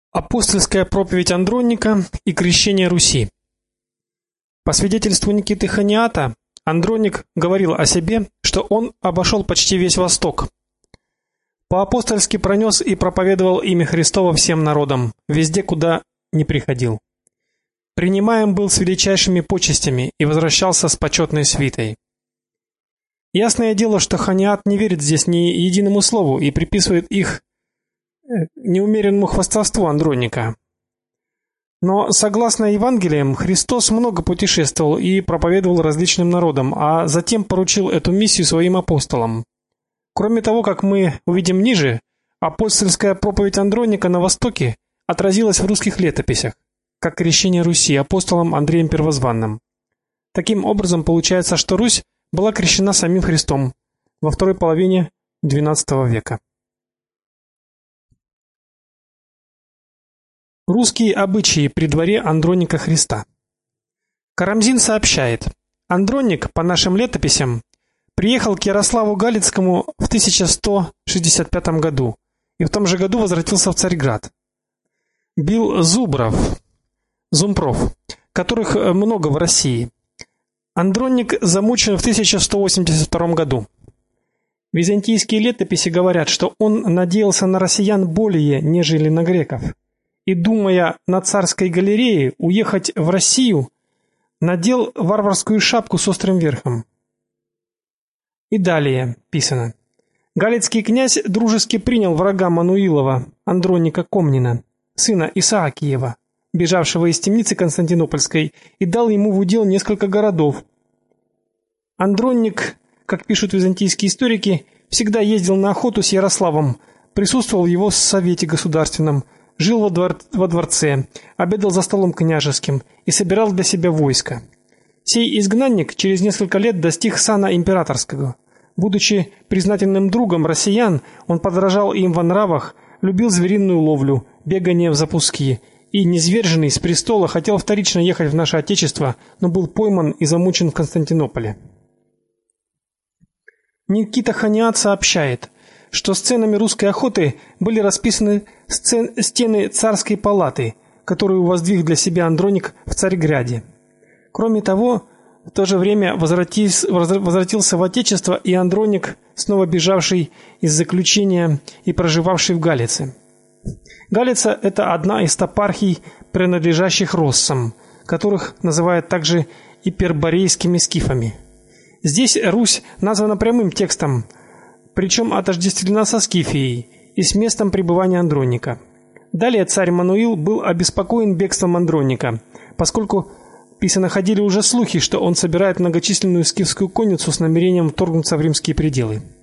Апостольская проповедь Андроника и крещение Руси. По свидетельству Никиты Хониата, Андроник говорил о себе, что он обошел почти весь Восток. По-апостольски пронес и проповедовал имя Христово всем народам, везде, куда ни приходил. Принимаем был с величайшими почестями и возвращался с почетной свитой. Ясное дело, что Хониат не верит здесь ни единому слову и приписывает их неумеренному хвастовству Андроника. Но согласно Евангелиям, Христос много путешествовал и проповедовал различным народам, а затем поручил эту миссию своим апостолам. Кроме того, как мы увидим ниже, апостольская проповедь Андроника на Востоке отразилась в русских летописях, как крещение Руси апостолом Андреем Первозванным. Таким образом, получается, что Русь была крещена самим Христом во второй половине XII века. Русские обычаи при дворе Андроника Христа. Карамзин сообщает: Андроник, по нашим летописям, приехал к Ярославу Галицкому в 1165 году и в том же году возвратился в Царьград. Бил зумпров, которых много в России. Андроник замучен в 1182 году. Византийские летописи говорят, что он надеялся на россиян более, нежели на греков. И, думая на царской галерее уехать в Россию, надел варварскую шапку с острым верхом. И далее писано: Галицкий князь дружески принял врага Мануилова, Андроника Комнина, сына Исаакиева, бежавшего из темницы Константинопольской, и дал ему в удел несколько городов. Андроник, как пишут византийские историки, всегда ездил на охоту с Ярославом, присутствовал в его совете государственном, жил во дворце, обедал за столом княжеским и собирал для себя войско. Сей изгнанник через несколько лет достиг сана императорского. Будучи признательным другом россиян, он подражал им во нравах, любил звериную ловлю, бегание в запуски, и, низверженный с престола, хотел вторично ехать в наше отечество, но был пойман и замучен в Константинополе. Никита Хониат сообщает, что сценами русской охоты были расписаны стены царской палаты, которую воздвиг для себя Андроник в Царьграде. Кроме того, в то же время возвратился в отечество и Андроник, снова бежавший из заключения и проживавший в Галице. Галица – это одна из топархий, принадлежащих россам, которых называют также иперборейскими скифами. Здесь Русь названа прямым текстом, причем отождествлена со Скифией и с местом пребывания Андроника. Далее царь Мануил был обеспокоен бегством Андроника, поскольку писано ходили уже слухи, что он собирает многочисленную скифскую конницу с намерением вторгнуться в римские пределы.